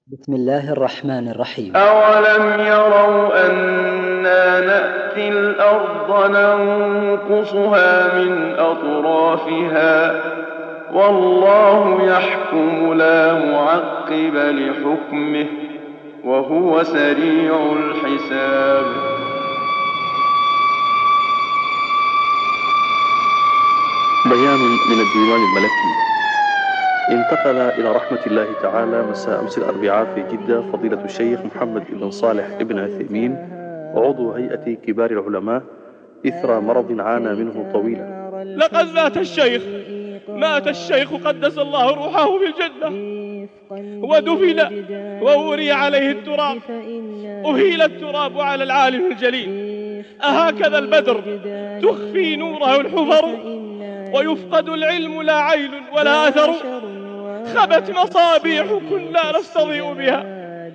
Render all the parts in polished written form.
بسم الله الرحمن الرحيم. أولم يروا أنا نأتي الأرض ننقصها من أطرافها والله يحكم لا معقب لحكمه وهو سريع الحساب. بيان من الديوان الملكي. انتقل إلى رحمة الله تعالى مساء أمس الأربعاء في جدة فضيلة الشيخ محمد بن صالح بن عثيمين عضو هيئة كبار العلماء إثر مرض عانى منه طويلا. لقد مات الشيخ قدس الله روحه في الجنة، ودفن ووري عليه التراب، أهيل التراب على العالم الجليل. أهكذا البدر تخفي نوره الحفر، ويفقد العلم لا عين ولا أثر. خبت مصابيح كنا نستضيء بها،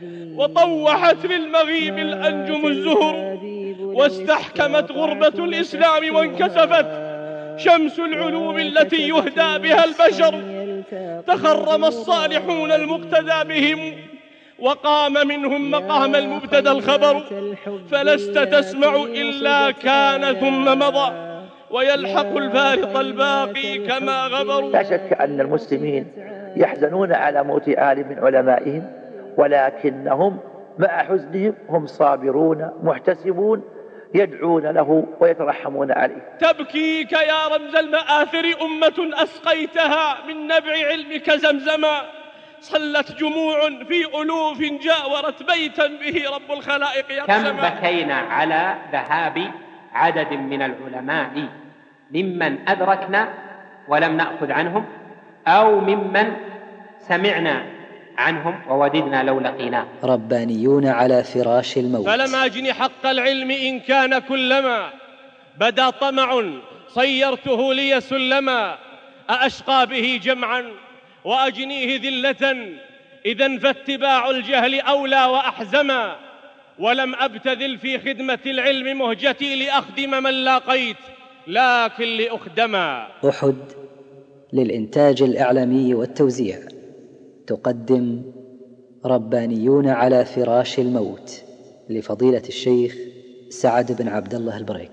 وطوحت للمغيب الأنجم الزهر، واستحكمت غربة الإسلام وانكسفت شمس العلوم التي يهدى بها البشر. تخرم الصالحون المقتدى بهم، وقام منهم مقام المبتدى الخبر. فلست تسمع إلا كان ثم مضى، ويلحق الفارق الباقي كما غبروا. لا شك أن المسلمين يحزنون على موت عالم من علمائهم، ولكنهم مع حزنهم هم صابرون محتسبون يدعون له ويترحمون عليه. تبكيك يا رمز المآثر أمة أسقيتها من نبع علمك زمزما. صلت جموع في ألوف جاورت بيتا به رب الخلائق يقسما. كم بكينا على ذهاب عدد من العلماء ممن أدركنا ولم نأخذ عنهم، أو ممن سمعنا عنهم ووددنا لو لقيناه. ربانيون على فراش الموت. فلم أجن حق العلم إن كان كلما بدا طمع صيرته لي سلما. أأشقى به جمعا وأجنيه ذلة، إذن فاتباع الجهل أولى وأحزما. ولم أبتذل في خدمة العلم مهجتي لأخدم من لاقيت، لكن لأخدما. أحد للإنتاج الإعلامي والتوزيع تقدم ربانيون على فراش الموت لفضيلة الشيخ سعد بن عبد الله البريك.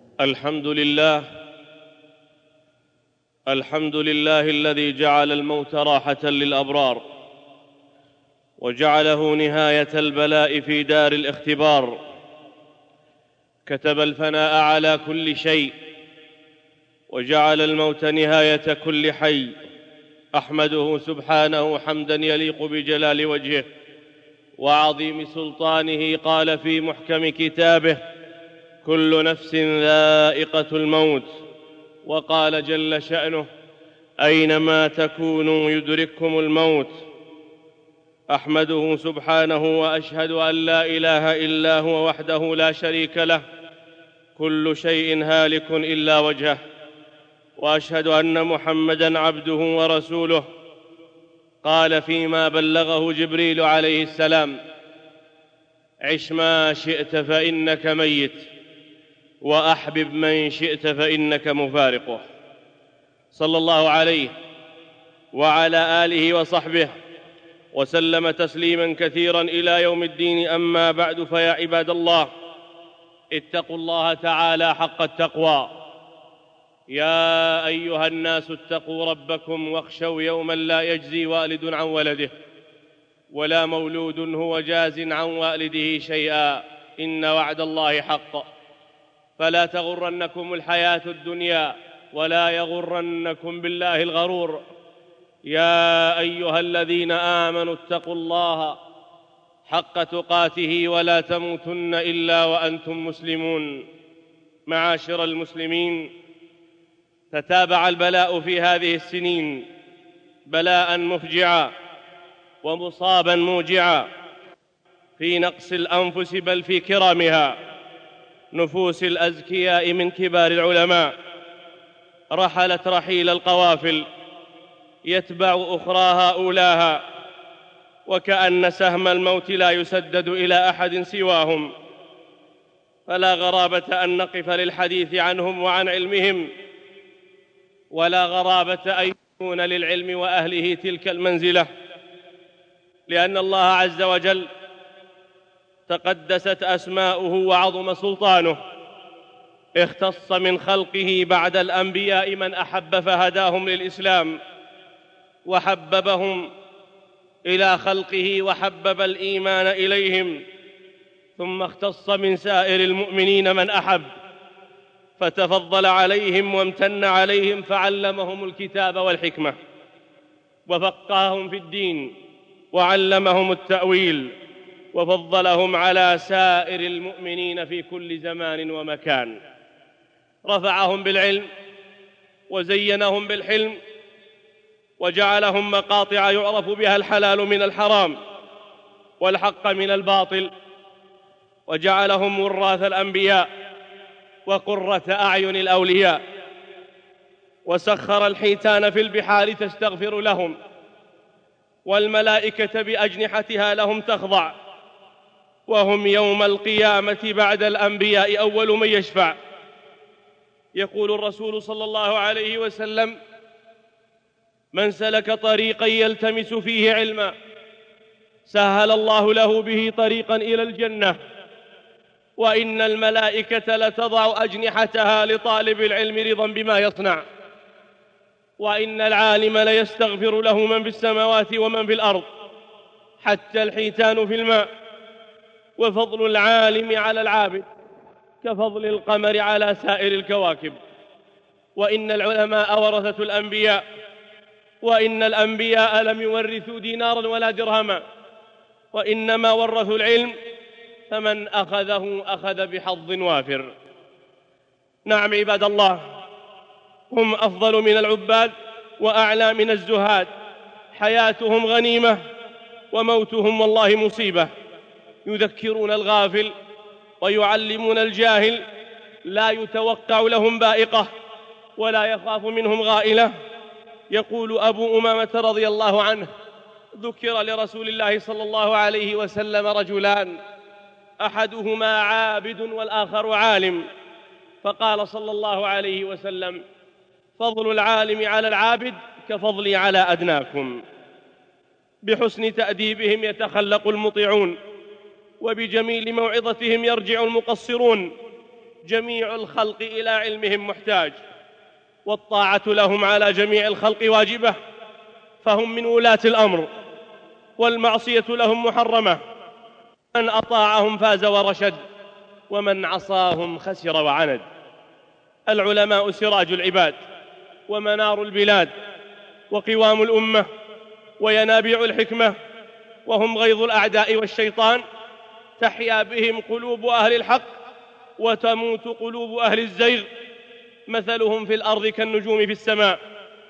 الحمد لله الذي جعل الموت راحة للأبرار، وجعله نهاية البلاء في دار الاختبار. كتب الفناء على كل شيء، وجعل الموت نهاية كل حي. أحمده سبحانه حمدا يليق بجلال وجهه وعظيم سلطانه. قال في محكم كتابه: كل نفس ذائقة الموت. وقال جل شأنه: أينما تكونوا يدرككم الموت. أحمده سبحانه وأشهد أن لا إله إلا هو وحده لا شريك له، كل شيء هالك إلا وجهه. وأشهد أن محمدًا عبده ورسوله. قال فيما بلغه جبريل عليه السلام: عش ما شئت فإنك ميت، وأحبب من شئت فإنك مفارقه. صلى الله عليه وعلى آله وصحبه وسلم تسليما كثيرا إلى يوم الدين. أما بعد، فيا عباد الله، اتقوا الله تعالى حق التقوى. يا أيها الناس اتقوا ربكم واخشوا يوما لا يجزي والد عن ولده، ولا مولود هو جاز عن والده شيئا، إن وعد الله حق. فلا تغرنكم الحياة الدنيا، ولا يغرنكم بالله الغرور. يا أيها الذين آمنوا اتقوا الله حق تقاته ولا تموتن إلا وأنتم مسلمون. معاشر المسلمين، تتابع البلاء في هذه السنين، بلاء مفجعا ومصابا موجعا في نقص الأنفس بل في كرامها. نفوس الأزكياء من كبار العلماء رحلت رحيل القوافل، يتبع أخراها أولاها، وكأن سهم الموت لا يسدد إلى أحد سواهم. فلا غرابة أن نقف للحديث عنهم وعن علمهم، ولا غرابة أن يكون للعلم وأهله تلك المنزلة. لأن الله عز وجل تقدست أسماؤه وعظم سلطانه اختص من خلقه بعد الأنبياء من أحب فهداهم للإسلام وحببهم إلى خلقه وحبب الإيمان إليهم، ثم اختص من سائر المؤمنين من أحب فتفضل عليهم وامتن عليهم فعلمهم الكتاب والحكمة وفقههم في الدين وعلمهم التأويل وفضلهم على سائر المؤمنين في كل زمان ومكان، رفعهم بالعلم وزينهم بالحلم وجعلهم مقاطع يعرف بها الحلال من الحرام والحق من الباطل، وجعلهم وراث الأنبياء وقرة أعين الأولياء، وسخر الحيتان في البحار تستغفر لهم والملائكة بأجنحتها لهم تخضع، وهم يوم القيامة بعد الأنبياء أول من يشفع. يقول الرسول صلى الله عليه وسلم: من سلك طريقا يلتمس فيه علما سهل الله له به طريقا إلى الجنة، وإن الملائكة لتضع أجنحتها لطالب العلم رضا بما يصنع، وإن العالم ليستغفر له من في السماوات ومن في الأرض حتى الحيتان في الماء، وفضل العالم على العابد كفضل القمر على سائر الكواكب، وإن العلماء ورثة الأنبياء، وإن الأنبياء لم يورثوا دينارا ولا درهما، وإنما ورثوا العلم، فمن أخذه أخذ بحظ وافر. نعم عباد الله، هم أفضل من العباد وأعلى من الزهاد، حياتهم غنيمة وموتهم والله مصيبة، يذكرون الغافل ويعلمون الجاهل، لا يتوقع لهم بائقة ولا يخاف منهم غائلة. يقول أبو أمامة رضي الله عنه: ذكر لرسول الله صلى الله عليه وسلم رجلان أحدهما عابد والآخر عالم، فقال صلى الله عليه وسلم: فضل العالم على العابد كفضلي على أدناكم. بحسن تأديبهم يتخلق المطيعون، وبجميل موعظتهم يرجع المقصرون، جميع الخلق إلى علمهم محتاج، والطاعة لهم على جميع الخلق واجبة، فهم من ولاة الأمر، والمعصية لهم محرمة، من أطاعهم فاز ورشد، ومن عصاهم خسر وعند. العلماء سراج العباد ومنار البلاد وقوام الأمة وينابيع الحكمة، وهم غيظ الأعداء والشيطان، تحيا بهم قلوب أهل الحق وتموت قلوب أهل الزيغ. مثلهم في الأرض كالنجوم في السماء،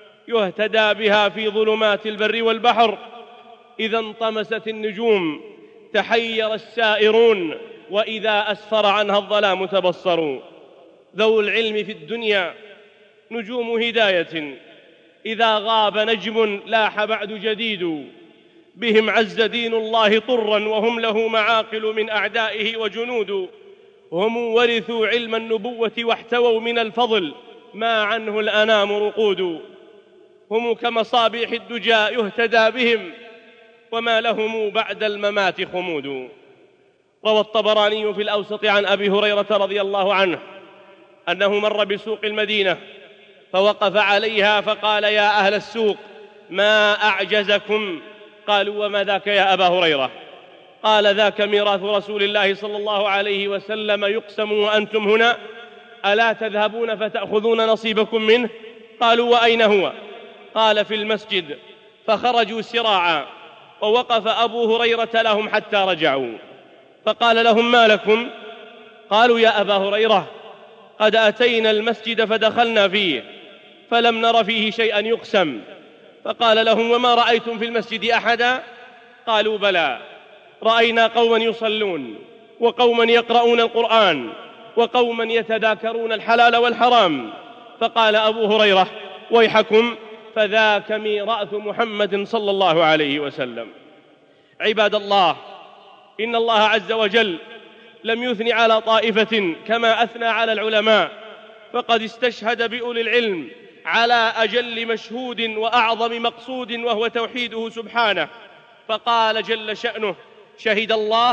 يهتدى بها في ظلمات البر والبحر، إذا انطمست النجوم تحير السائرون، وإذا أسفر عنها الظلام تبصروا. ذو العلم في الدنيا نجوم هداية، إذا غاب نجم لاح بعد جديد، بهم عز دين الله طرا وهم له معاقل من أعدائه وجنود. هم ورثوا علم النبوة واحتووا من الفضل ما عنه الأنام رقود. هم كمصابيح الدجى يهتدى بهم، وما لهم بعد الممات خمود. روى الطبراني في الأوسط عن أبي هريرة رضي الله عنه أنه مر بسوق المدينة فوقف عليها فقال: يا أهل السوق، ما أعجزكم؟ قالوا: وما ذاك يا أبا هريرة؟ قال: ذاك ميراث رسول الله صلى الله عليه وسلم يقسم وأنتم هنا، ألا تذهبون فتأخذون نصيبكم منه؟ قالوا: وأين هو؟ قال: في المسجد. فخرجوا سراعا، ووقف أبو هريرة لهم حتى رجعوا، فقال لهم: ما لكم؟ قالوا: يا أبا هريرة، قد أتينا المسجد فدخلنا فيه فلم نر فيه شيئا يقسم. فقال لهم: وما رأيتم في المسجد أحدا؟ قالوا: بلى، رأينا قوما يصلون، وقوما يقرؤون القرآن، وقوما يتذاكرون الحلال والحرام. فقال أبو هريرة: ويحكم، فذاك ميراث محمد صلى الله عليه وسلم. عباد الله، إن الله عز وجل لم يثن على طائفة كما أثنى على العلماء، فقد استشهد بأولي العلم على أجل مشهود وأعظم مقصود، وهو توحيده سبحانه، فقال جل شأنه: شهد الله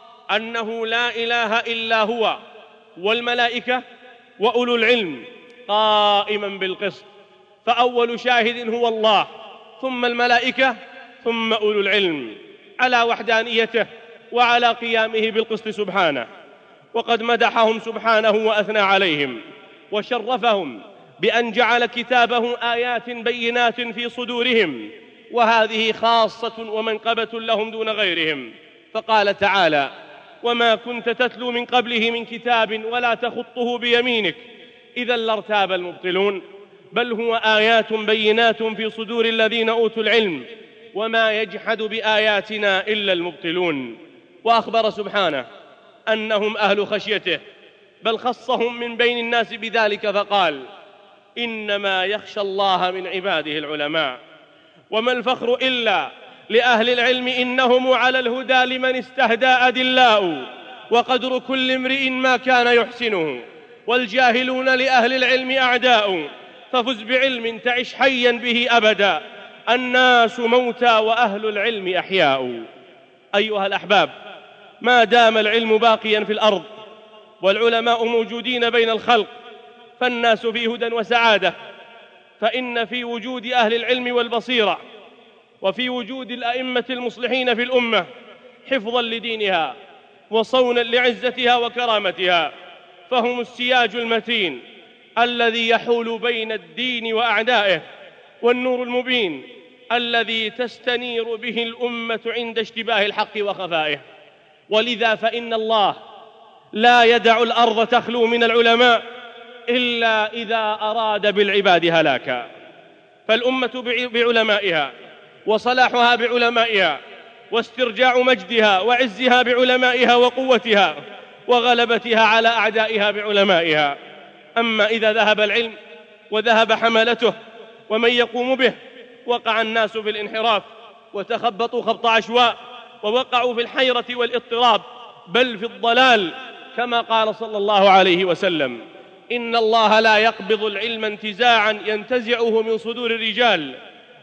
أنه لا إله إلا هو والملائكة وأولو العلم قائما بالقسط. فأول شاهد هو الله، ثم الملائكة، ثم أولو العلم، على وحدانيته وعلى قيامه بالقسط سبحانه. وقد مدحهم سبحانه وأثنى عليهم وشرفهم بأن جعل كتابه آيات بينات في صدورهم، وهذه خاصة ومنقبة لهم دون غيرهم. فقال تعالى: وما كنت تتلو من قبله من كتاب ولا تخطه بيمينك إذا لارتاب المبطلون، بل هو آيات بينات في صدور الذين أوتوا العلم وما يجحد بآياتنا إلا المبطلون. وأخبر سبحانه أنهم أهل خشيته، بل خصهم من بين الناس بذلك فقال: إنما يخشى الله من عباده العلماء. وما الفخر إلا لأهل العلم، إنهم على الهدى لمن استهدى أدلاء، وقدر كل امرئ ما كان يحسنه، والجاهلون لأهل العلم أعداء، ففز بعلم تعش حيا به أبدا، الناس موتى وأهل العلم أحياء. أيها الأحباب، ما دام العلم باقيا في الأرض والعلماء موجودين بين الخلق، فالناس في هدى وسعادة. فإن في وجود أهل العلم والبصيرة وفي وجود الأئمة المصلحين في الأمة حفظا لدينها وصونا لعزتها وكرامتها، فهم السياج المتين الذي يحول بين الدين وأعدائه، والنور المبين الذي تستنير به الأمة عند اشتباه الحق وخفائه. ولذا فإن الله لا يدع الأرض تخلو من العلماء إلا إذا أراد بالعباد هلاكا. فالأمة بعلمائها، وصلاحها بعلمائها، واسترجاع مجدها وعزها بعلمائها، وقوتها وغلبتها على أعدائها بعلمائها. أما إذا ذهب العلم وذهب حملته ومن يقوم به، وقع الناس في الانحراف وتخبطوا خبط عشواء، ووقعوا في الحيرة والاضطراب، بل في الضلال، كما قال صلى الله عليه وسلم: إن الله لا يقبض العلم انتزاعا ينتزعه من صدور الرجال،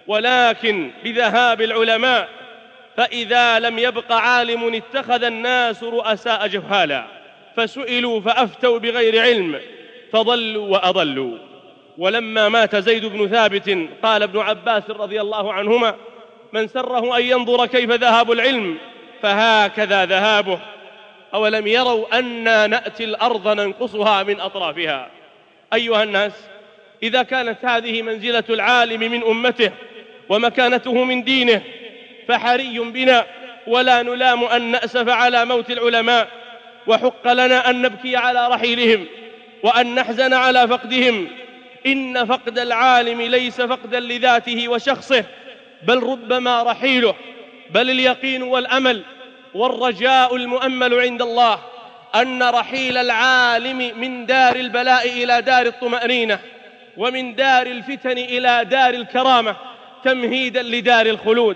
ولكن بذهاب العلماء، فإذا لم يبق عالم اتخذ الناس رؤساء جهالا، فسئلوا فأفتوا بغير علم فضلوا وأضلوا. ولما مات زيد بن ثابت قال ابن عباس رضي الله عنهما: من سره أن ينظر كيف ذهب العلم فهكذا ذهابه. أولم يروا أنا نأتي الأرض ننقصها من أطرافها. أيها الناس، إذا كانت هذه منزلة العالم من أمته ومكانته من دينه، فحري بنا ولا نلام أن نأسف على موت العلماء، وحق لنا أن نبكي على رحيلهم وأن نحزن على فقدهم. إن فقد العالم ليس فقدا لذاته وشخصه، بل ربما رحيله، بل اليقين والأمل والرجاء المؤمل عند الله أن رحيل العالم من دار البلاء إلى دار الطمأنينة، ومن دار الفتن إلى دار الكرامة، تمهيدا لدار الخلود.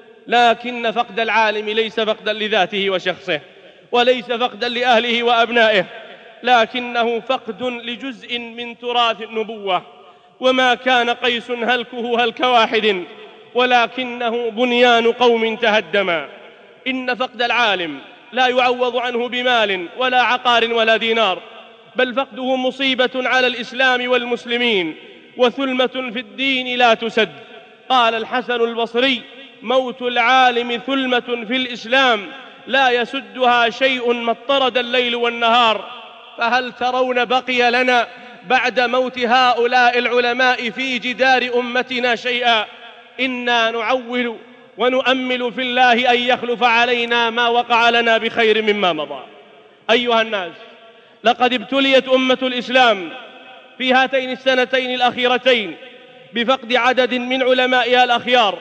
لكن فقد العالم ليس فقدا لذاته وشخصه، وليس فقدا لأهله وأبنائه، لكنه فقد لجزء من تراث النبوة. وما كان قيس هلكه هلك واحد، ولكنه بنيان قوم تهدما. إن فقد العالم لا يعوض عنه بمال ولا عقار ولا دينار، بل فقده مصيبة على الإسلام والمسلمين، وثلمة في الدين لا تسد. قال الحسن البصري: موت العالم ثلمة في الإسلام لا يسدها شيء ما اضطرد الليل والنهار. فهل ترون بقي لنا بعد موت هؤلاء العلماء في جدار أمتنا شيئا؟ إنا نعول ونؤمل في الله أن يخلف علينا ما وقع لنا بخير مما مضى. أيها الناس، لقد ابتليت أمة الإسلام في هاتين السنتين الأخيرتين بفقد عدد من علمائها الأخيار،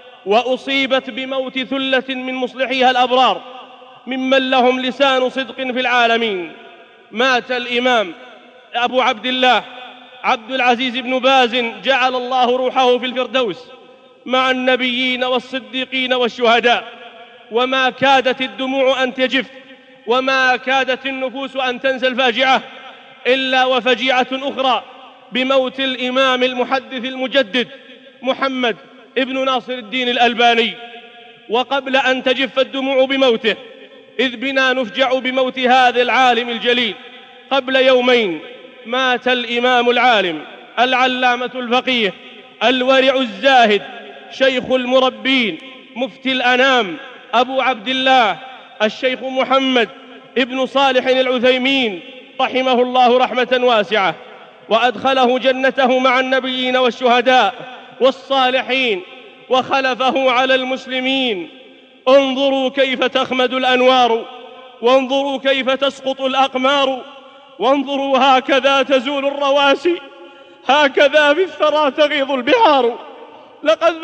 وأصيبت بموت ثلة من مصلحيها الأبرار ممن لهم لسان صدق في العالمين. مات الإمام أبو عبد الله عبد العزيز بن باز جعل الله روحه في الفردوس مع النبيين والصديقين والشهداء، وما كادت الدموع أن تجف، وما كادت النفوس أن تنسى الفاجعة، إلا وفجيعة أخرى بموت الإمام المحدث المجدد محمد ابن ناصر الدين الألباني. وقبل أن تجف الدموع بموته، إذ بنا نفجع بموت هذا العالم الجليل. قبل يومين مات الإمام العالم العلامة الفقيه الورع الزاهد شيخ المربين مفتي الأنام أبو عبد الله الشيخ محمد ابن صالح العثيمين رحمه الله رحمة واسعة، وأدخله جنته مع النبيين والشهداء والصالحين، وخلفه على المسلمين. انظروا كيف تخمد الأنوار، وانظروا كيف تسقط الأقمار، وانظروا هكذا تزول الرواسي، هكذا في الثرى تغيض البحار. لقد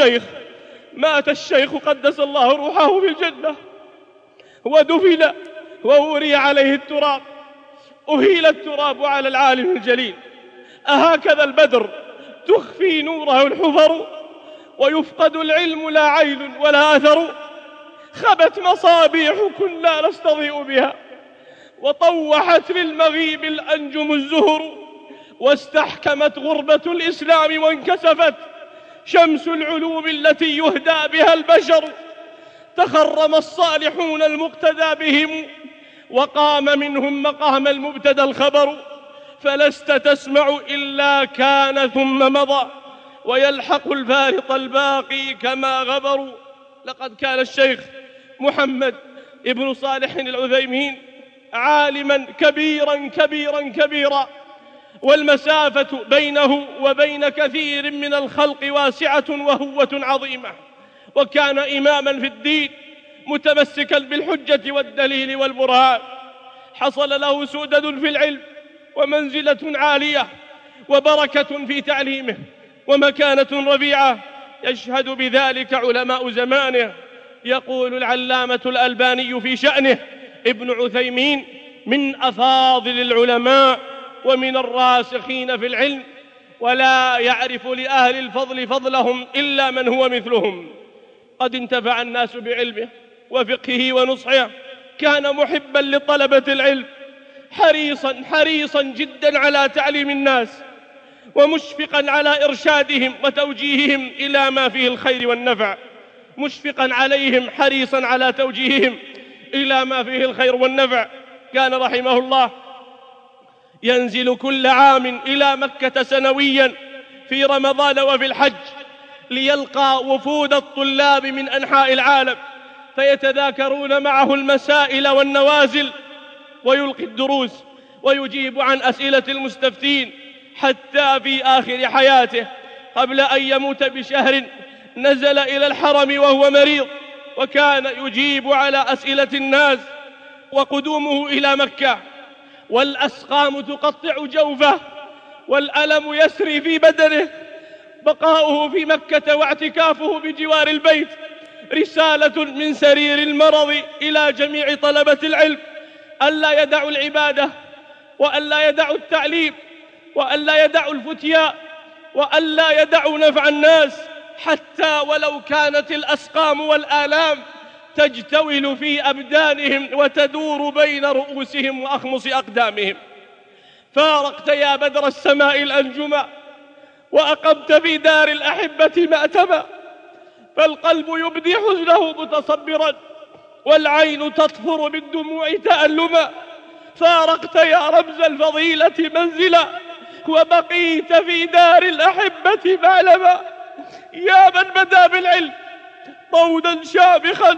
مات الشيخ قدس الله روحه في الجنة، ودفن ووري عليه التراب، أهيل التراب على العالم الجليل. أهكذا البدر تخفي نوره الحفر، ويفقد العلم لا عين ولا أثر. خبت مصابيح كنا نستضيء بها، وطوحت للمغيب الأنجم الزهر، واستحكمت غربة الإسلام وانكسفت شمس العلوم التي يهدى بها البشر. تخرم الصالحون المقتدى بهم، وقام منهم مقام المبتدى الخبر. فلست تسمع إلا كان ثم مضى، ويلحق الفارط الباقي كما غبروا. لقد كان الشيخ محمد ابن صالح العثيمين عالما كبيرا كبيرا كبيرا، والمسافة بينه وبين كثير من الخلق واسعة وهوة عظيمة، وكان إماما في الدين متمسكا بالحجة والدليل والبرهان. حصل له سؤدد في العلم، ومنزلة عالية، وبركة في تعليمه، ومكانة رفيعة يشهد بذلك علماء زمانه. يقول العلامة الألباني في شأنه: ابن عثيمين من أفاضل العلماء ومن الراسخين في العلم، ولا يعرف لأهل الفضل فضلهم إلا من هو مثلهم. قد انتفع الناس بعلمه وفقهه ونصحه، كان محبا لطلبة العلم، حريصا جدا على تعليم الناس، ومشفقا على إرشادهم وتوجيههم إلى ما فيه الخير والنفع، مشفقا عليهم حريصا على توجيههم إلى ما فيه الخير والنفع. كان رحمه الله ينزل كل عام إلى مكة سنويا في رمضان وفي الحج، ليلقى وفود الطلاب من أنحاء العالم، فيتذاكرون معه المسائل والنوازل، ويلقي الدروس ويجيب عن أسئلة المستفتين. حتى في آخر حياته قبل أن يموت بشهر نزل إلى الحرم وهو مريض، وكان يجيب على أسئلة الناس. وقدومه إلى مكة والأسقام تقطع جوفه، والألم يسري في بدنه، بقاؤه في مكة واعتكافه بجوار البيت رسالة من سرير المرض إلى جميع طلبة العلم: ألا يدعوا العبادة، وألا يدعوا التعليم، وألا يدعوا الفتيا، وألا يدعوا نفع الناس، حتى ولو كانت الأسقام والآلام تجتول في أبدانهم وتدور بين رؤوسهم وأخمص أقدامهم. فارقت يا بدر السماء الأنجما، وأقمت في دار الأحبة مأتما، فالقلب يبدي حزنه متصبرا، والعين تطفر بالدموع تألما. فارقت يا رمز الفضيلة منزلا، وبقيت في دار الأحبة معلما. يا من بدا بالعلم طودا شامخا،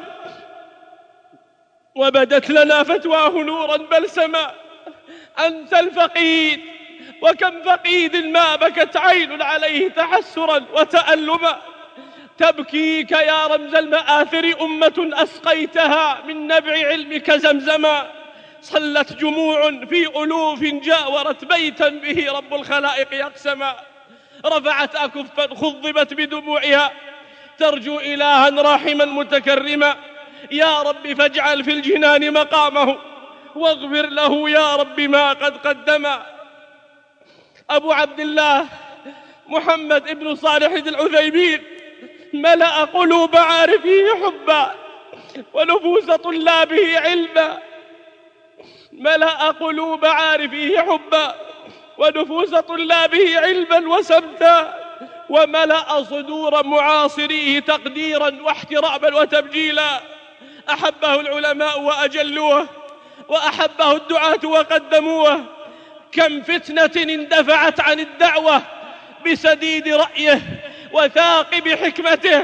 وبدت لنا فتواه نورا بلسما. أنت الفقيد، وكم فقيد ما بكت عين عليه تحسرا وتألما. تبكيك يا رمز المآثر أمة أسقيتها من نبع علمك زمزما. صلت جموع في ألوف جاورت بيتا به رب الخلائق يقسما. رفعت أكفا خضبت بدموعها ترجو إلها راحما متكرما. يا رب فاجعل في الجنان مقامه، واغفر له يا رب ما قد قدما. أبو عبد الله محمد ابن صالح العثيمين ملأ قلوب عارفيه حبا، ونفوس طلابه علما. ملأ قلوب عارفيه حبا، ونفوس طلابه علما وسمتا. وملأ صدور معاصريه تقديرا واحتراما وتبجيلا. أحبه العلماء وأجلوه، وأحبه الدعاة وقدموه. كم فتنة اندفعت عن الدعوة بسديد رأيه وثاقب حكمته.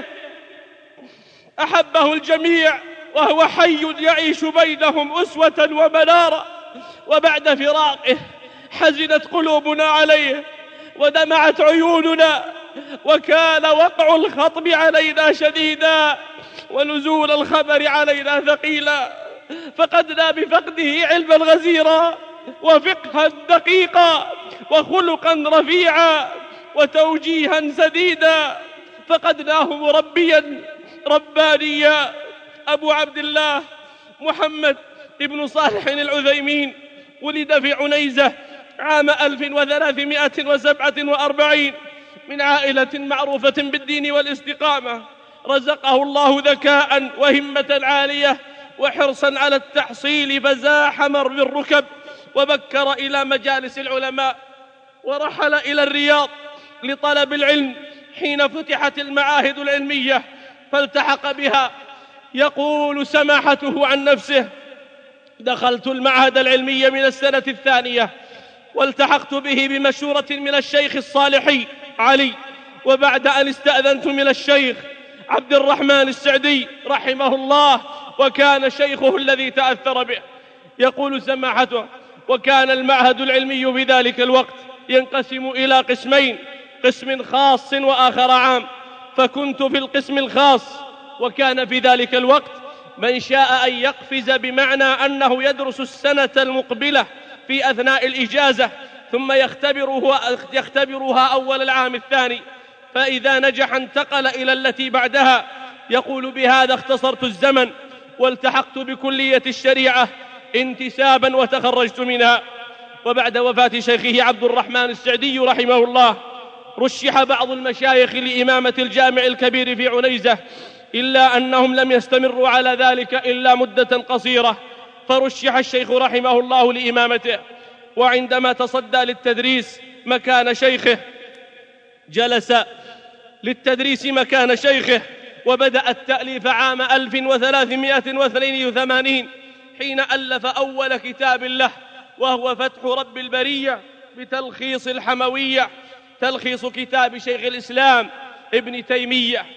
أحبه الجميع وهو حي يعيش بينهم أسوة ومنارا، وبعد فراقه حزنت قلوبنا عليه ودمعت عيوننا، وكان وقع الخطب علينا شديدا ونزول الخبر علينا ثقيلا. فقدنا بفقده علما غزيرا وفقها دقيقا وخلقا رفيعا وتوجيها سديدا. فقدناه مربيا ربانيا. أبو عبد الله محمد ابن صالح العثيمين ولد في عنيزة عام 1347 من عائلة معروفة بالدين والاستقامة. رزقه الله ذكاء وهمة عالية وحرصا على التحصيل، فزاحم بالركب وبكر إلى مجالس العلماء، ورحل إلى الرياض لطلب العلم حين فتحت المعاهد العلمية فالتحق بها. يقول سماحته عن نفسه: دخلت المعهد العلمي من السنة الثانية، والتحقت به بمشورة من الشيخ الصالحي علي، وبعد أن استأذنت من الشيخ عبد الرحمن السعدي رحمه الله، وكان شيخه الذي تأثر به. يقول سماحته: وكان المعهد العلمي في ذلك الوقت ينقسم إلى قسمين، قسم خاص وآخر عام، فكنت في القسم الخاص. وكان في ذلك الوقت من شاء أن يقفز، بمعنى أنه يدرس السنة المقبلة في أثناء الإجازة ثم يختبرها أول العام الثاني، فإذا نجح انتقل إلى التي بعدها. يقول: بهذا اختصرت الزمن والتحقت بكلية الشريعة انتسابا وتخرجت منها. وبعد وفاة شيخه عبد الرحمن السعدي رحمه الله رشح بعض المشايخ لإمامة الجامع الكبير في عنيزة، إلا أنهم لم يستمروا على ذلك إلا مدة قصيرة، فرشح الشيخ رحمه الله لإمامته. وعندما تصدى للتدريس مكان شيخه جلس للتدريس مكان شيخه، وبدأ التأليف عام 1382 حين ألف أول كتاب له، وهو فتح رب البرية بتلخيص الحموية، تلخيص كتاب شيخ الإسلام ابن تيمية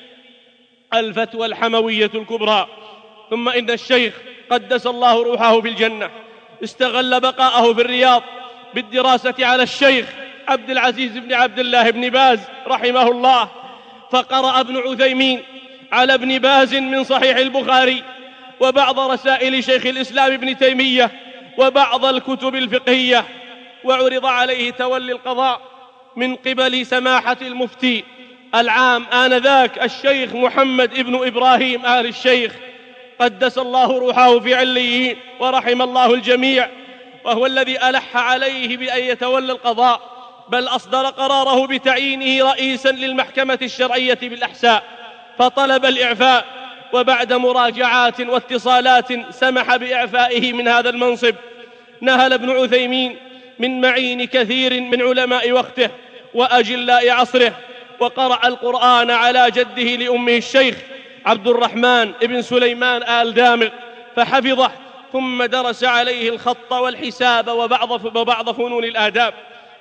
الفتوى الحموية الكبرى. ثم إن الشيخ قدس الله روحه في الجنة استغل بقاءه في الرياض بالدراسة على الشيخ عبد العزيز بن عبد الله بن باز رحمه الله، فقرأ ابن عثيمين على ابن باز من صحيح البخاري وبعض رسائل شيخ الإسلام ابن تيمية وبعض الكتب الفقهية، وعرض عليه تولي القضاء من قبل سماحة المفتي العام آنذاك الشيخ محمد ابن إبراهيم آل الشيخ قدس الله روحه في عليين ورحم الله الجميع، وهو الذي ألح عليه بأن يتولى القضاء، بل أصدر قراره بتعيينه رئيسا للمحكمة الشرعية بالأحساء، فطلب الإعفاء، وبعد مراجعات واتصالات سمح بإعفائه من هذا المنصب. نهل ابن عثيمين من معين كثير من علماء وقته وأجلاء عصره، وقرأ القرآن على جده لأمه الشيخ عبد الرحمن ابن سليمان آل دامغ فحفظه، ثم درس عليه الخط والحساب وبعض فنون الآداب.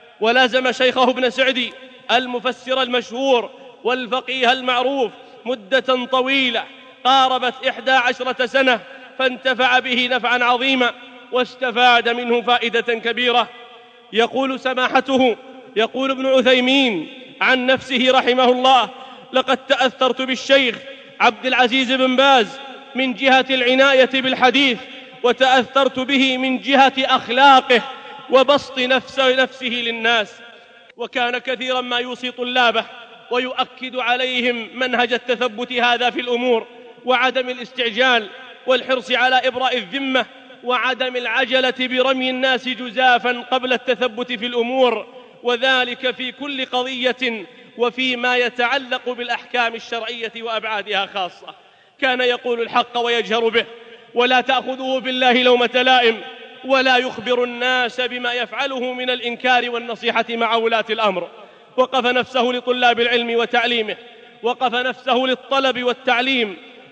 ولازم شيخه ابن سعدي المفسر المشهور والفقيه المعروف مدة طويلة قاربت 11 سنة، فانتفع به نفعا عظيما واستفاد منه فائدة كبيرة. يقول سماحته، يقول ابن عثيمين عن نفسه رحمه الله: لقد تأثرت بالشيخ عبد العزيز بن باز من جهة العناية بالحديث، وتأثرت به من جهة أخلاقه وبسط نفسه للناس، وكان كثيرا ما يوصي طلابه ويؤكد عليهم منهج التثبت هذا في الأمور، وعدم الاستعجال، والحرص على إبراء الذمة، وعدم العجلة برمي الناس جزافا قبل التثبت في الأمور، وذلك في كل قضية وفيما يتعلق بالأحكام الشرعية وأبعادها خاصة. كان يقول الحق ويجهر به، ولا تأخذه بالله لومة لائم، ولا يخبر الناس بما يفعله من الإنكار والنصيحة مع ولاة الأمر. وقف نفسه لطلاب العلم وتعليمه، وقف نفسه للطلب والتعليم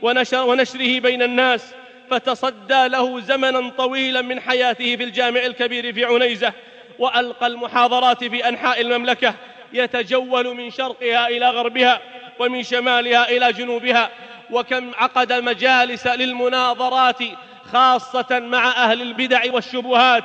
ونشره بين الناس، فتصدى له زمنا طويلا من حياته في الجامع الكبير في عنيزة، وألقى المحاضرات في أنحاء المملكة، يتجول من شرقها إلى غربها ومن شمالها إلى جنوبها. وكم عقد مجالس للمناظرات خاصة مع أهل البدع والشبهات،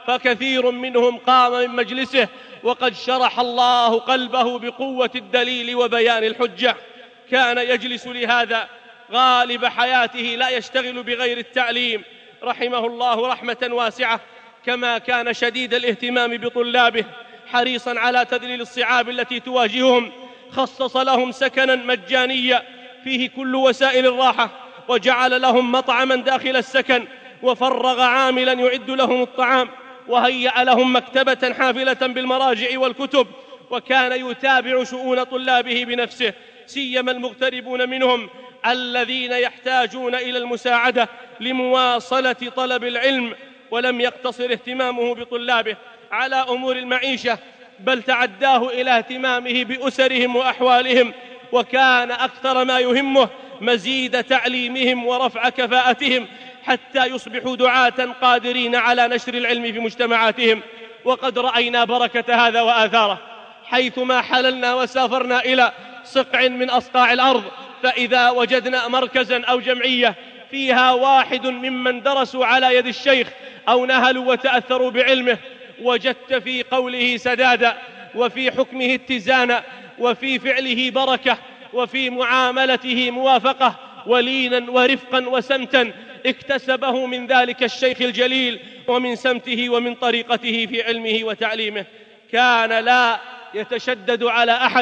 فكثير منهم قام من مجلسه وقد شرح الله قلبه بقوة الدليل وبيان الحجة. كان يجلس لهذا غالب حياته لا يشتغل بغير التعليم رحمه الله رحمة واسعة، كما كان شديد الاهتمام بطلابه، حريصا على تذليل الصعاب التي تواجههم. خصص لهم سكنا مجانيا فيه كل وسائل الراحة، وجعل لهم مطعما داخل السكن، وفرغ عاملا يعد لهم الطعام، وهيأ لهم مكتبة حافلة بالمراجع والكتب، وكان يتابع شؤون طلابه بنفسه، سيما المغتربون منهم الذين يحتاجون إلى المساعدة لمواصلة طلب العلم. ولم يقتصر اهتمامه بطلابه على أمور المعيشة، بل تعداه إلى اهتمامه بأسرهم وأحوالهم، وكان أكثر ما يهمه مزيد تعليمهم ورفع كفاءتهم حتى يصبحوا دعاة قادرين على نشر العلم في مجتمعاتهم. وقد رأينا بركة هذا وآثاره حيثما حللنا وسافرنا إلى صقع من أصقاع الأرض، فإذا وجدنا مركزا أو جمعية فيها واحد ممن درسوا على يد الشيخ أو نهلوا وتأثروا بعلمه، وجدت في قوله سدادا، وفي حكمه اتزانا، وفي فعله بركة، وفي معاملته موافقة، ولينا ورفقا وسمتا اكتسبه من ذلك الشيخ الجليل، ومن سمته ومن طريقته في علمه وتعليمه. كان لا يتشدد على أحد،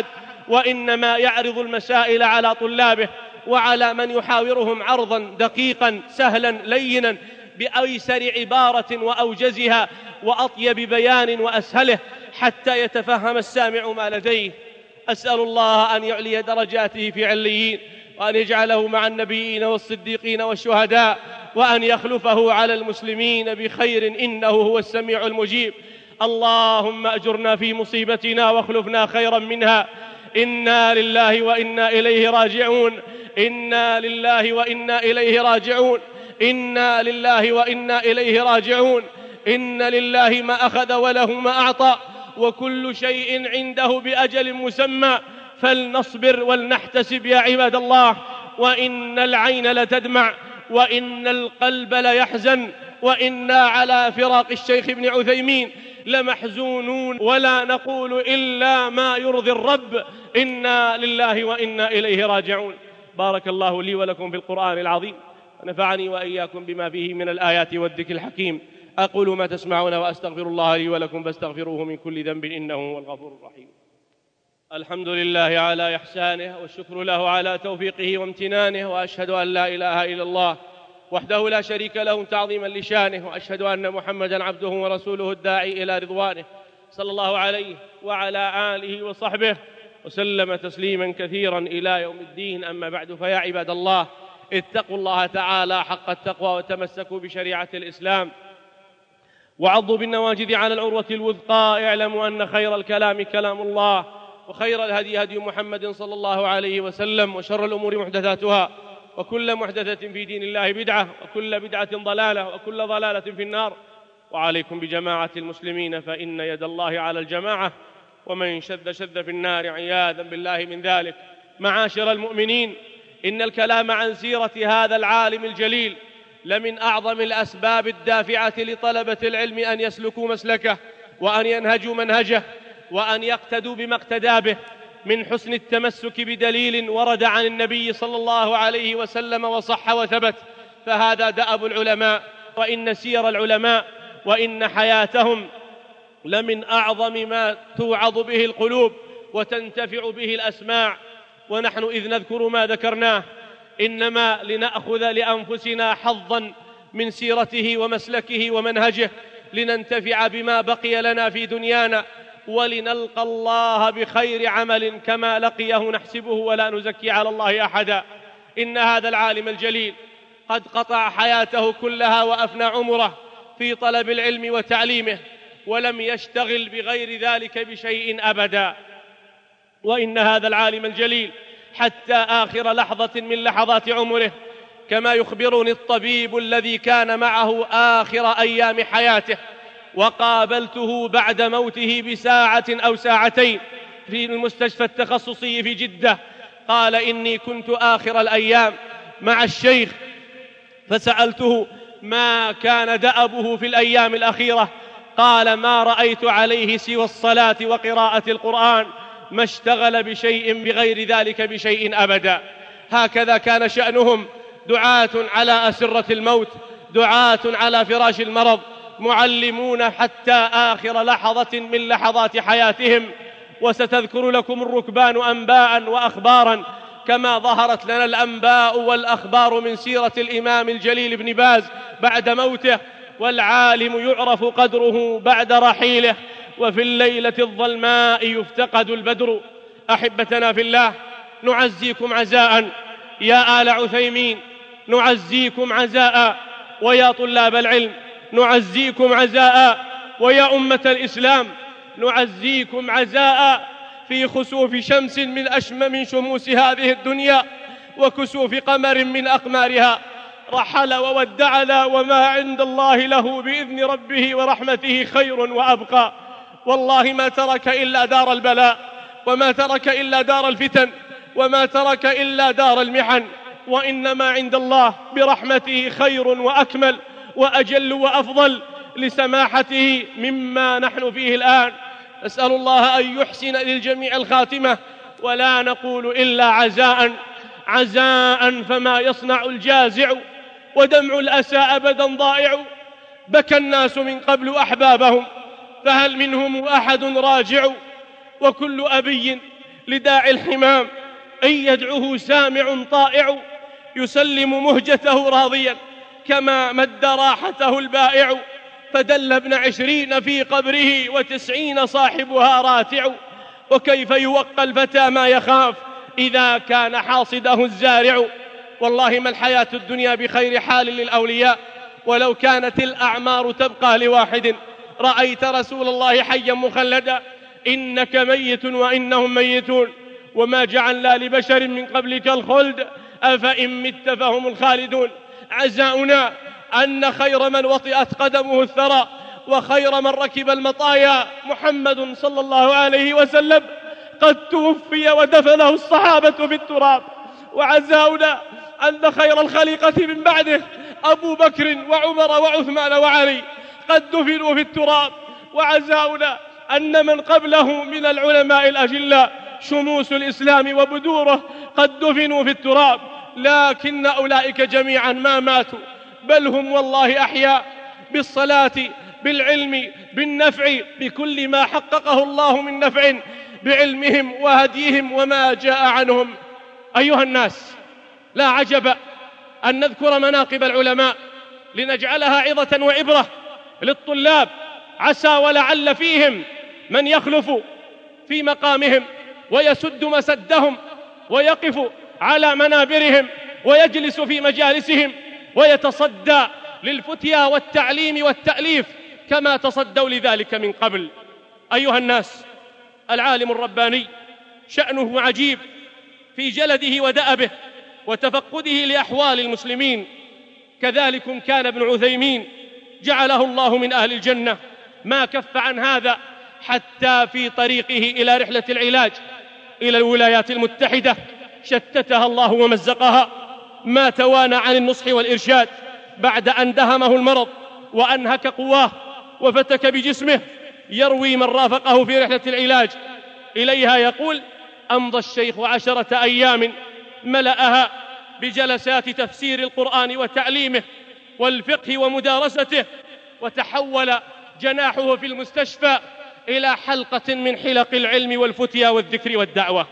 وإنما يعرض المسائل على طلابه وعلى من يحاورهم عرضا دقيقا سهلا لينا بأيسر عبارة وأوجزها وأطيب بيان وأسهله، حتى يتفهم السامع ما لديه. أسأل الله أن يعلي درجاته في عليين، وأن يجعله مع النبيين والصديقين والشهداء، وأن يخلفه على المسلمين بخير، إنه هو السميع المجيب. اللهم أجرنا في مصيبتنا واخلفنا خيرا منها. إنا لله وإنا إليه راجعون، إنا لله وإنا إليه راجعون، إنا لله وإنا إليه راجعون. إن لله ما أخذ وله ما أعطى، وكل شيء عنده بأجل مسمى، فلنصبر ولنحتسب يا عباد الله. وإن العين لتدمع، وإن القلب ليحزن، وإنا على فراق الشيخ ابن عثيمين لمحزونون، ولا نقول إلا ما يرضي الرب. إنا لله وإنا إليه راجعون. بارك الله لي ولكم في القرآن العظيم، ونفعني وإياكم بما فيه من الآيات والذكر الحكيم. أقول ما تسمعون وأستغفر الله لي ولكم فاستغفروه من كل ذنب إنه هو الغفور الرحيم. الحمد لله على إحسانه، والشكر له على توفيقه وامتنانه، وأشهد أن لا إله إلا الله وحده لا شريك له تعظيما لشانه، وأشهد أن محمدا عبده ورسوله الداعي إلى رضوانه، صلى الله عليه وعلى آله وصحبه وسلم تسليما كثيرا إلى يوم الدين. أما بعد، فيا عباد الله، اتقوا الله تعالى حق التقوى، وتمسكوا بشريعة الإسلام، وعضوا بالنواجذ على العروة الوثقى. اعلموا أن خير الكلام كلام الله، وخير الهدي هدي محمد صلى الله عليه وسلم، وشر الأمور محدثاتها، وكل محدثة في دين الله بدعة، وكل بدعة ضلالة، وكل ضلالة في النار. وعليكم بجماعة المسلمين، فإن يد الله على الجماعة، ومن شذ شذ في النار، عياذا بالله من ذلك. معاشر المؤمنين، إن الكلام عن سيرة هذا العالم الجليل لمن أعظم الأسباب الدافعة لطلبة العلم أن يسلكوا مسلكه، وأن ينهجوا منهجه، وأن يقتدوا بما اقتدى به، من حسن التمسك بدليل ورد عن النبي صلى الله عليه وسلم وصح وثبت. فهذا دأب العلماء، وإن سير العلماء وإن حياتهم لمن أعظم ما توعظ به القلوب وتنتفع به الأسماع. ونحن إذ نذكر ما ذكرناه إنما لنأخذ لأنفسنا حظا من سيرته ومسلكه ومنهجه، لننتفع بما بقي لنا في دنيانا، ولنلقى الله بخير عمل كما لقيه نحسبه، ولا نزكي على الله أحدا. إن هذا العالم الجليل قد قطع حياته كلها وأفنى عمره في طلب العلم وتعليمه، ولم يشتغل بغير ذلك بشيء أبدا. وإن هذا العالم الجليل حتى آخر لحظة من لحظات عمره، كما يخبرني الطبيب الذي كان معه آخر أيام حياته وقابلته بعد موته بساعة أو ساعتين في المستشفى التخصصي في جدة، قال: إني كنت آخر الأيام مع الشيخ فسألته ما كان دأبه في الأيام الأخيرة، قال: ما رأيت عليه سوى الصلاة وقراءة القرآن، ما اشتغل بشيء بغير ذلك بشيء أبدا. هكذا كان شأنهم، دعاة على أسرة الموت، دعاة على فراش المرض، معلمون حتى آخر لحظة من لحظات حياتهم. وستذكر لكم الركبان أنباء وأخبارا كما ظهرت لنا الأنباء والأخبار من سيرة الإمام الجليل بن باز بعد موته، والعالم يعرف قدره بعد رحيله، وفي الليلة الظلماء يفتقد البدر. أحبتنا في الله، نعزيكم عزاء يا آل عثيمين، نعزيكم عزاء، ويا طلاب العلم نعزيكم عزاء، ويا أمة الإسلام نعزيكم عزاء في خسوف شمس من شموس هذه الدنيا وكسوف قمر من أقمارها. رحل وودعنا، وما عند الله له بإذن ربه ورحمته خير وأبقى. والله ما ترك إلا دار البلاء، وما ترك إلا دار الفتن، وما ترك إلا دار المحن، وإنما عند الله برحمته خير وأكمل وأجل وأفضل لسماحته مما نحن فيه الآن. أسأل الله أن يحسن للجميع الخاتمة، ولا نقول إلا عزاء عزاء، فما يصنع الجازع ودمع الأسى أبدا ضائع. بكى الناس من قبل أحبابهم، فهل منهم أحد راجع؟ وكل أبي لداعي الحمام إن يدعه سامع طائع، يسلم مهجته راضيا كما مد راحته البائع. فدل ابن 20 في قبره و90 صاحبها راتع. وكيف يوقى الفتى ما يخاف إذا كان حاصده الزارع؟ والله ما الحياة الدنيا بخير حال للأولياء، ولو كانت الأعمار تبقى لواحد رأيت رسول الله حيا مخلدا. إنك ميت وإنهم ميتون، وما جعلنا لبشر من قبلك الخلد أفإن مت فهم الخالدون. عزاؤنا أن خير من وطئت قدمه الثرى وخير من ركب المطايا محمد صلى الله عليه وسلم قد توفي ودفنه الصحابة بالتراب. وعزاؤنا أن خير الخليقة من بعده أبو بكر وعمر وعثمان وعلي قد دفنوا في التراب. وعزاؤنا أن من قبله من العلماء الأجلاء شموس الإسلام وبدوره قد دفنوا في التراب، لكن أولئك جميعا ما ماتوا، بل هم والله أحياء بالصلاة بالعلم بالنفع بكل ما حققه الله من نفع بعلمهم وهديهم وما جاء عنهم. أيها الناس، لا عجب أن نذكر مناقب العلماء لنجعلها عظة وعبرة للطلاب، عسى ولعل فيهم من يخلف في مقامهم ويسد مسدهم ويقف على منابرهم ويجلس في مجالسهم ويتصدى للفتيا والتعليم والتأليف كما تصدوا لذلك من قبل. أيها الناس، العالم الرباني شأنه عجيب في جلده ودأبه وتفقده لأحوال المسلمين. كذلك كان ابن عثيمين جعله الله من أهل الجنة، ما كف عن هذا حتى في طريقه إلى رحلة العلاج إلى الولايات المتحدة شتتها الله ومزقها، ما توانى عن النصح والإرشاد بعد أن دهمه المرض وأنهك قواه وفتك بجسمه. يروي من رافقه في رحلة العلاج إليها يقول: أمضى الشيخ 10 أيام ملأها بجلسات تفسير القرآن وتعليمه والفقه ومدارسته، وتحول جناحه في المستشفى إلى حلقة من حلق العلم والفتيا والذكر والدعوة.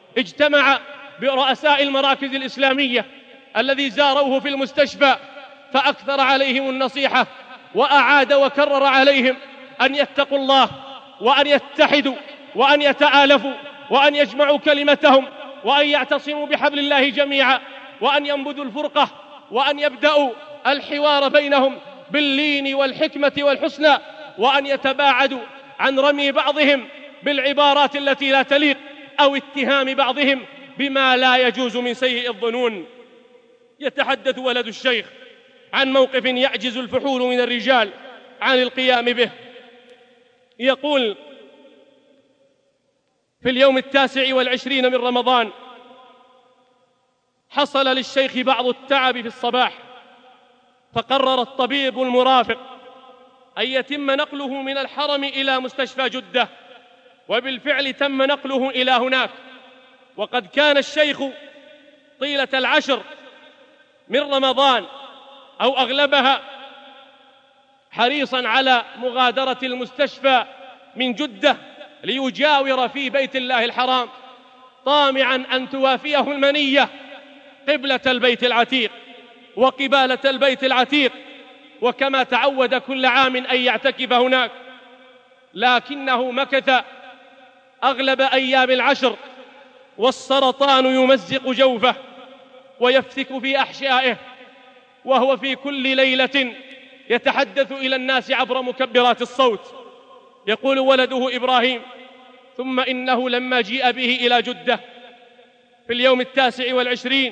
اجتمع برؤساء المراكز الإسلامية الذي زاروه في المستشفى فأكثر عليهم النصيحة، وأعاد وكرر عليهم أن يتقوا الله وأن يتحدوا وأن يتآلفوا وأن يجمعوا كلمتهم وأن يعتصموا بحبل الله جميعا وأن ينبذوا الفرقة وأن يبدأوا الحوار بينهم باللين والحكمة والحسنى، وأن يتباعدوا عن رمي بعضهم بالعبارات التي لا تليق. أو اتهام بعضهم بما لا يجوز من سيء الظنون. يتحدث ولد الشيخ عن موقف يعجز الفحول من الرجال عن القيام به. يقول: في اليوم 29 من رمضان حصل للشيخ بعض التعب في الصباح، فقرر الطبيب المرافق أن يتم نقله من الحرم إلى مستشفى جدة، وبالفعل تم نقله إلى هناك. وقد كان الشيخ طيلة 10 من رمضان أو أغلبها حريصا على مغادرة المستشفى من جدة ليجاور في بيت الله الحرام، طامعا أن توافيه المنية قبلة البيت العتيق وقبالة البيت العتيق، وكما تعود كل عام أن يعتكف هناك. لكنه مكث أغلب أيام 10 والسرطان يمزق جوفه ويفتك في أحشائه، وهو في كل ليلة يتحدث إلى الناس عبر مكبرات الصوت. يقول ولده إبراهيم: ثم إنه لما جيء به إلى جدة في اليوم 29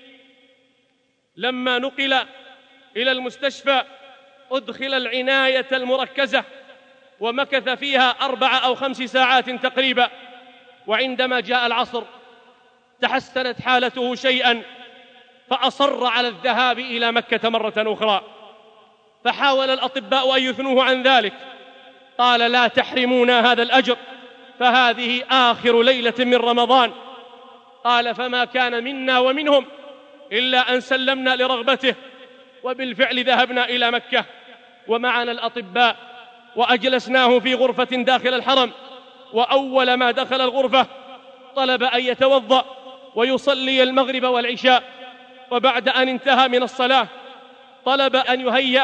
لما نقل إلى المستشفى أدخل العناية المركزة ومكث فيها 4 أو 5 ساعات تقريبا. وعندما جاء العصر تحسنت حالته شيئا، فأصر على الذهاب إلى مكة مرة أخرى، فحاول الأطباء أن يثنوه عن ذلك. قال: لا تحرمونا هذا الأجر، فهذه آخر ليلة من رمضان. قال: فما كان منا ومنهم إلا أن سلمنا لرغبته. وبالفعل ذهبنا إلى مكة ومعنا الأطباء، وأجلسناه في غرفة داخل الحرم. وأول ما دخل الغرفة طلب أن يتوضأ ويصلي المغرب والعشاء، وبعد أن انتهى من الصلاة طلب أن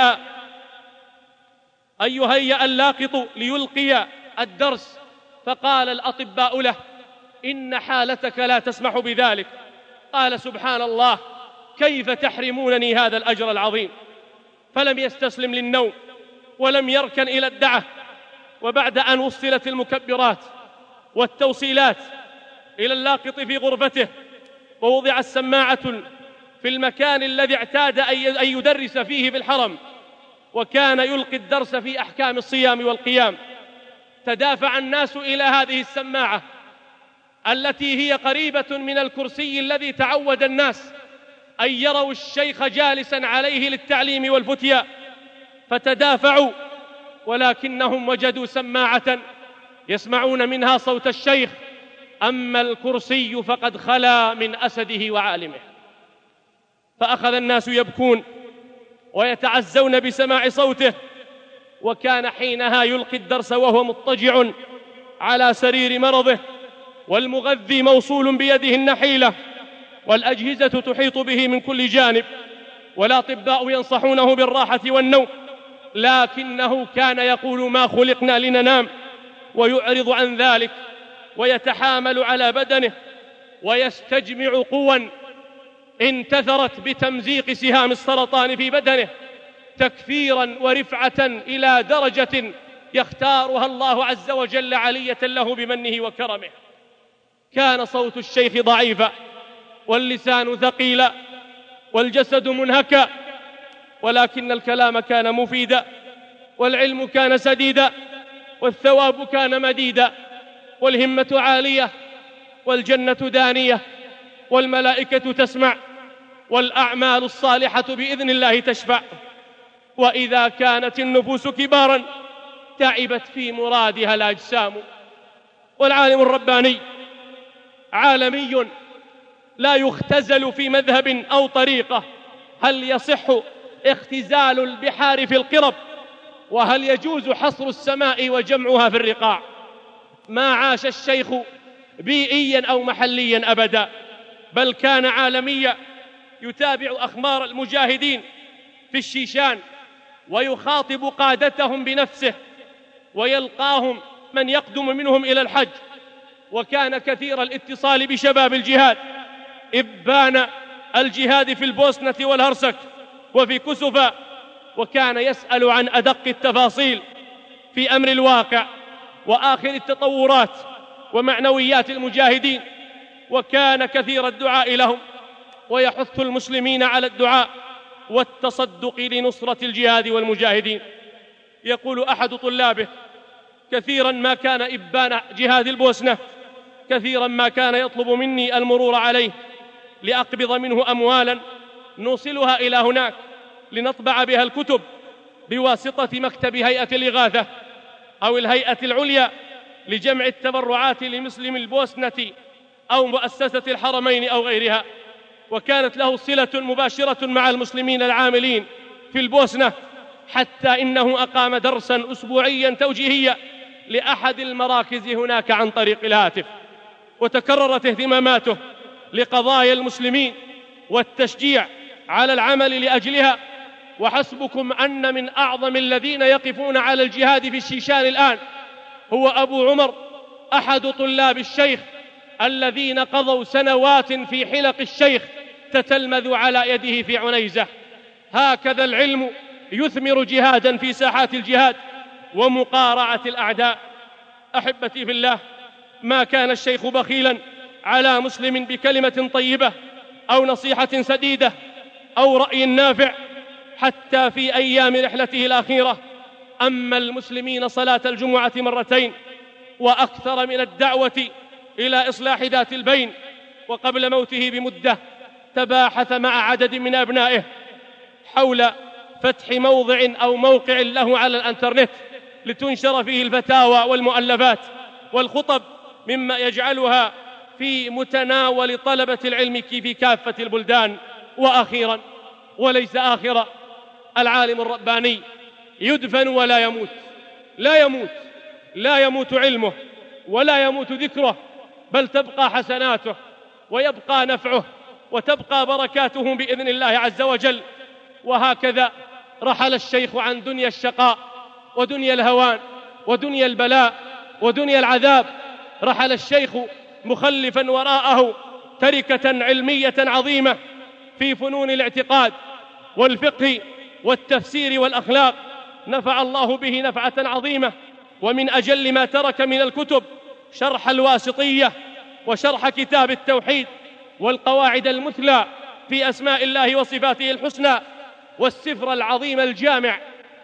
يهيأ اللاقط ليلقي الدرس، فقال الأطباء له: إن حالتك لا تسمح بذلك. قال: سبحان الله، كيف تحرمونني هذا الأجر العظيم؟ فلم يستسلم للنوم ولم يركن إلى الدعة. وبعد أن وصلت المكبرات والتوصيلات إلى اللاقط في غرفته، ووضع السماعة في المكان الذي اعتاد أن يدرس فيه في الحرم، وكان يلقي الدرس في أحكام الصيام والقيام، تدافع الناس إلى هذه السماعة التي هي قريبة من الكرسي الذي تعود الناس أن يروا الشيخ جالسا عليه للتعليم والفتيا، فتدافعوا، ولكنهم وجدوا سماعة يسمعون منها صوت الشيخ، أما الكرسي فقد خلا من أسده وعالمه. فأخذ الناس يبكون ويتعزون بسماع صوته، وكان حينها يلقي الدرس وهو مضطجع على سرير مرضه، والمغذي موصول بيده النحيلة، والأجهزة تحيط به من كل جانب، والأطباء ينصحونه بالراحة والنوم، لكنه كان يقول: ما خلقنا لننام، ويعرض عن ذلك ويتحامل على بدنه ويستجمع قوى انتثرت بتمزيق سهام السرطان في بدنه تكفيرا ورفعة إلى درجة يختارها الله عز وجل علية له بمنه وكرمه. كان صوت الشيخ ضعيفا، واللسان ثقيلا، والجسد منهكا، ولكن الكلام كان مفيدا، والعلم كان سديدا، والثواب كان مديدا، والهمة عالية، والجنة دانية، والملائكة تسمع، والأعمال الصالحة بإذن الله تشفع. وإذا كانت النفوس كبارا تعبت في مرادها الأجسام. والعالم الرباني عالمي لا يختزل في مذهب أو طريقة. هل يصح اختزال البحار في القرب؟ وهل يجوز حصر السماء وجمعها في الرقاع؟ ما عاش الشيخ بيئيا أو محليا أبدا، بل كان عالميا، يتابع أخبار المجاهدين في الشيشان، ويخاطب قادتهم بنفسه، ويلقاهم من يقدم منهم إلى الحج. وكان كثير الاتصال بشباب الجهاد، إبان الجهاد في البوسنة والهرسك وفي كسوفا، وكان يسأل عن أدق التفاصيل في أمر الواقع وآخر التطورات ومعنويات المجاهدين، وكان كثير الدعاء لهم، ويحث المسلمين على الدعاء والتصدق لنصرة الجهاد والمجاهدين. يقول أحد طلابه: كثيرا ما كان إبان جهاد البوسنة، كثيرا ما كان يطلب مني المرور عليه لأقبض منه أموالا نوصلها إلى هناك لنطبع بها الكتب بواسطة مكتب هيئة الإغاثة أو الهيئة العليا لجمع التبرعات لمسلم البوسنة أو مؤسسة الحرمين أو غيرها. وكانت له صلة مباشرة مع المسلمين العاملين في البوسنة، حتى إنه أقام درسا أسبوعيا توجيهيا لأحد المراكز هناك عن طريق الهاتف. وتكررت اهتماماته لقضايا المسلمين والتشجيع على العمل لأجلها. وحسبكم أن من أعظم الذين يقفون على الجهاد في الشيشان الآن هو أبو عمر، أحد طلاب الشيخ الذين قضوا سنوات في حلق الشيخ تتلمذ على يده في عنيزة. هكذا العلم يثمر جهادا في ساحات الجهاد ومقارعة الأعداء. أحبتي في الله، ما كان الشيخ بخيلا على مسلم بكلمة طيبة أو نصيحة سديدة أو رأي نافع، حتى في أيام رحلته الأخيرة أما المسلمين صلاة الجمعة مرتين وأكثر من الدعوة إلى إصلاح ذات البين. وقبل موته بمدة تباحث مع عدد من أبنائه حول فتح موضع أو موقع له على الانترنت لتنشر فيه الفتاوى والمؤلفات والخطب، مما يجعلها في متناول طلبة العلم في كافة البلدان. وأخيرا وليس آخرا، العالم الرباني يدفن ولا يموت، لا يموت علمه ولا يموت ذكره، بل تبقى حسناته ويبقى نفعه وتبقى بركاته بإذن الله عز وجل. وهكذا رحل الشيخ عن دنيا الشقاء ودنيا الهوان ودنيا البلاء ودنيا العذاب. رحل الشيخ مخلفا وراءه تركة علمية عظيمة في فنون الاعتقاد والفقه والتفسير والأخلاق، نفع الله به نفعة عظيمة. ومن أجل ما ترك من الكتب شرح الواسطية وشرح كتاب التوحيد والقواعد المثلى في أسماء الله وصفاته الحسنى، والسفر العظيم الجامع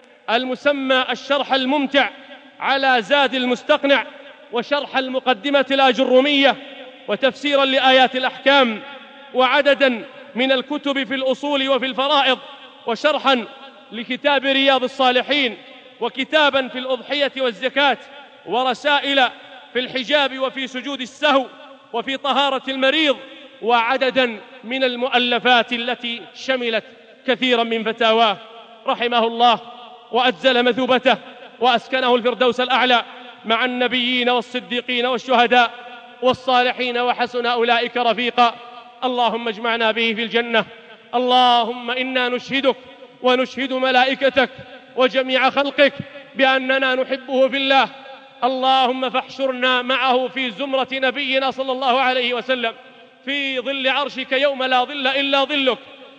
المسمى الشرح الممتع على زاد المستقنع، وشرح المقدمة الأجرومية، وتفسيرا لآيات الأحكام، وعددا من الكتب في الأصول وفي الفرائض، وشرحا لكتاب رياض الصالحين، وكتابا في الأضحية والزكاة، ورسائل في الحجاب وفي سجود السهو وفي طهارة المريض، وعددا من المؤلفات التي شملت كثيرا من فتاواه. رحمه الله وأجزل مثوبته وأسكنه الفردوس الأعلى مع النبيين والصديقين والشهداء والصالحين، وحسن أولئك رفيقا. اللهم اجمعنا به في الجنة. اللهم إنا نشهدك ونشهد ملائكتك وجميع خلقك بأننا نحبه في الله. اللهم فاحشرنا معه في زمرة نبينا صلى الله عليه وسلم في ظل عرشك يوم لا ظل إلا ظلك.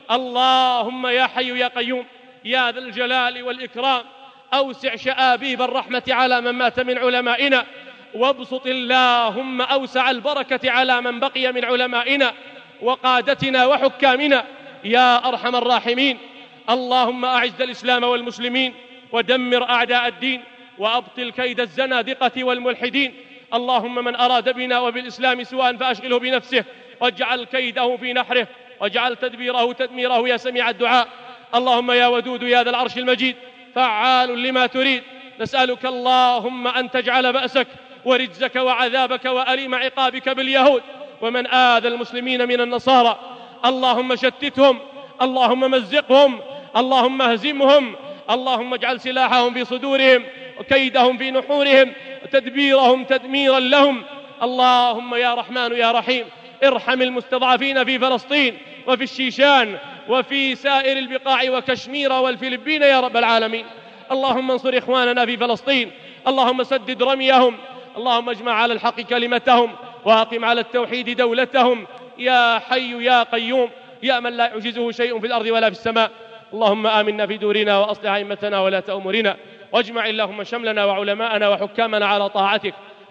اللهم يا حي يا قيوم يا ذا الجلال والإكرام أوسع شآبيب الرحمة على من مات من علمائنا، وابسط اللهم أوسع البركة على من بقي من علمائنا وقادتنا وحكامنا يا أرحم الراحمين. اللهم أعز الإسلام والمسلمين ودمر أعداء الدين وأبطل كيد الزنادقة والملحدين. اللهم من أراد بنا وبالإسلام سوءا فأشغله بنفسه واجعل كيده في نحره واجعل تدبيره تدميره يا سميع الدعاء. اللهم يا ودود يا ذا العرش المجيد فعال لما تريد، نسألك اللهم أن تجعل بأسك ورجزك وعذابك وأليم عقابك باليهود ومن آذى المسلمين من النصارى. اللهم شتتهم، اللهم مزقهم، اللهم اهزمهم، اللهم اجعل سلاحهم في صدورهم وكيدهم في نحورهم وتدبيرهم تدميرا لهم. اللهم يا رحمن يا رحيم ارحم المستضعفين في فلسطين وفي الشيشان وفي سائر البقاع وكشمير والفلبين يا رب العالمين. اللهم انصر إخواننا في فلسطين، اللهم سدد رميهم، اللهم اجمع على الحق كلمتهم وأقم على التوحيد دولتهم يا حي يا قيوم يا من لا يعجزه شيء في الأرض ولا في السماء. اللهم آمنا في دورنا وأصلح أئمتنا ولاة أمورنا، واجمع اللهم شملنا وعلماءنا وحكامنا على طاعتك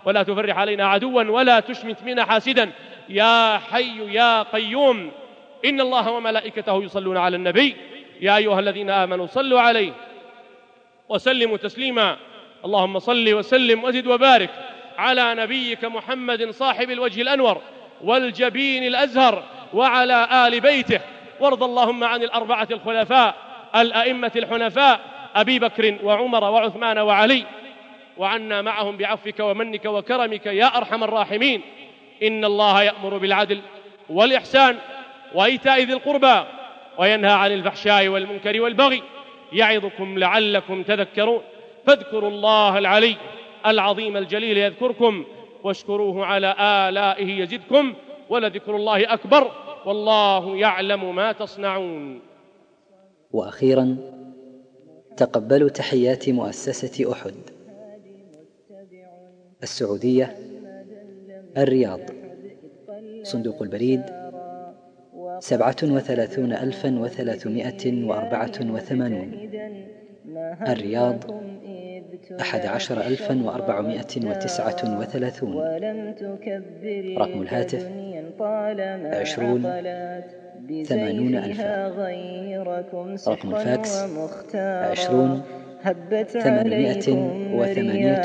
ولا تفرح علينا عدوا ولا تشمت بنا حاسدا يا حي يا قيوم. إن الله وملائكته يصلون على النبي يا أيها الذين آمنوا صلوا عليه وسلموا تسليما. اللهم صل وسلم وزد وبارك على نبيك محمد صاحب الوجه الأنور والجبين الأزهر وعلى آل بيته، وارض اللهم عن الأربعة الخلفاء الأئمة الحنفاء أبي بكر وعمر وعثمان وعلي، وعنا معهم بعفوك ومنك وكرمك يا أرحم الراحمين. إن الله يأمر بالعدل والإحسان وإيتاء ذي القربى وينهى عن الفحشاء والمنكر والبغي يعظكم لعلكم تذكرون. فاذكروا الله العلي العظيم الجليل يذكركم واشكروه على آلائه يزدكم ولذكر الله أكبر والله يعلم ما تصنعون. وأخيرا تقبلوا تحيات مؤسسة أحد، السعودية، الرياض، صندوق البريد 37,384، الرياض 11,439، رقم الهاتف 20 80 ألف، رقم الفاكس 20 888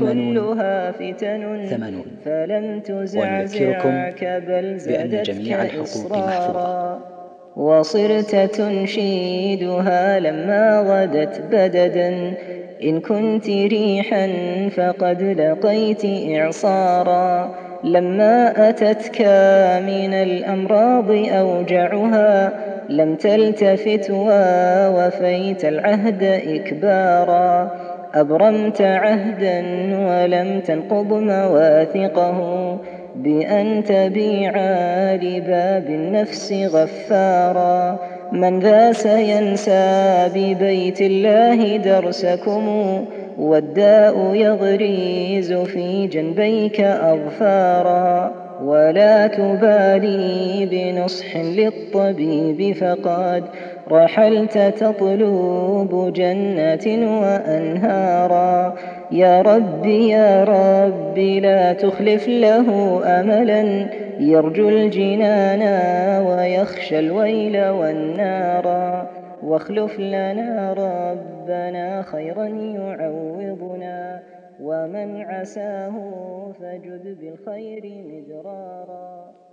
80. ونذكركم بأن جميع الحقوق محفوظة. وصرت تنشيدها لما غدت بددا، إن كنت ريحا فقد لقيت إعصارا، لما أتتك من الأمراض أوجعها لم تلتفت ووفيت العهد إكبارا، أبرمت عهدا ولم تنقض مواثقه بأن تبيع لباب النفس غفارا. من ذا سينسى ببيت الله درسكم، والداء يغريز في جنبيك أظفارا، ولا تبالي بنصح للطبيب فقد رحلت تطلب جنات وأنهارا. يا ربي يا ربي لا تخلف له أملا يرجو الجنان ويخشى الويل والنارا، واخلف لنا ربنا خيرا يعوضنا، ومن عساه فجد بالخير مدرارا.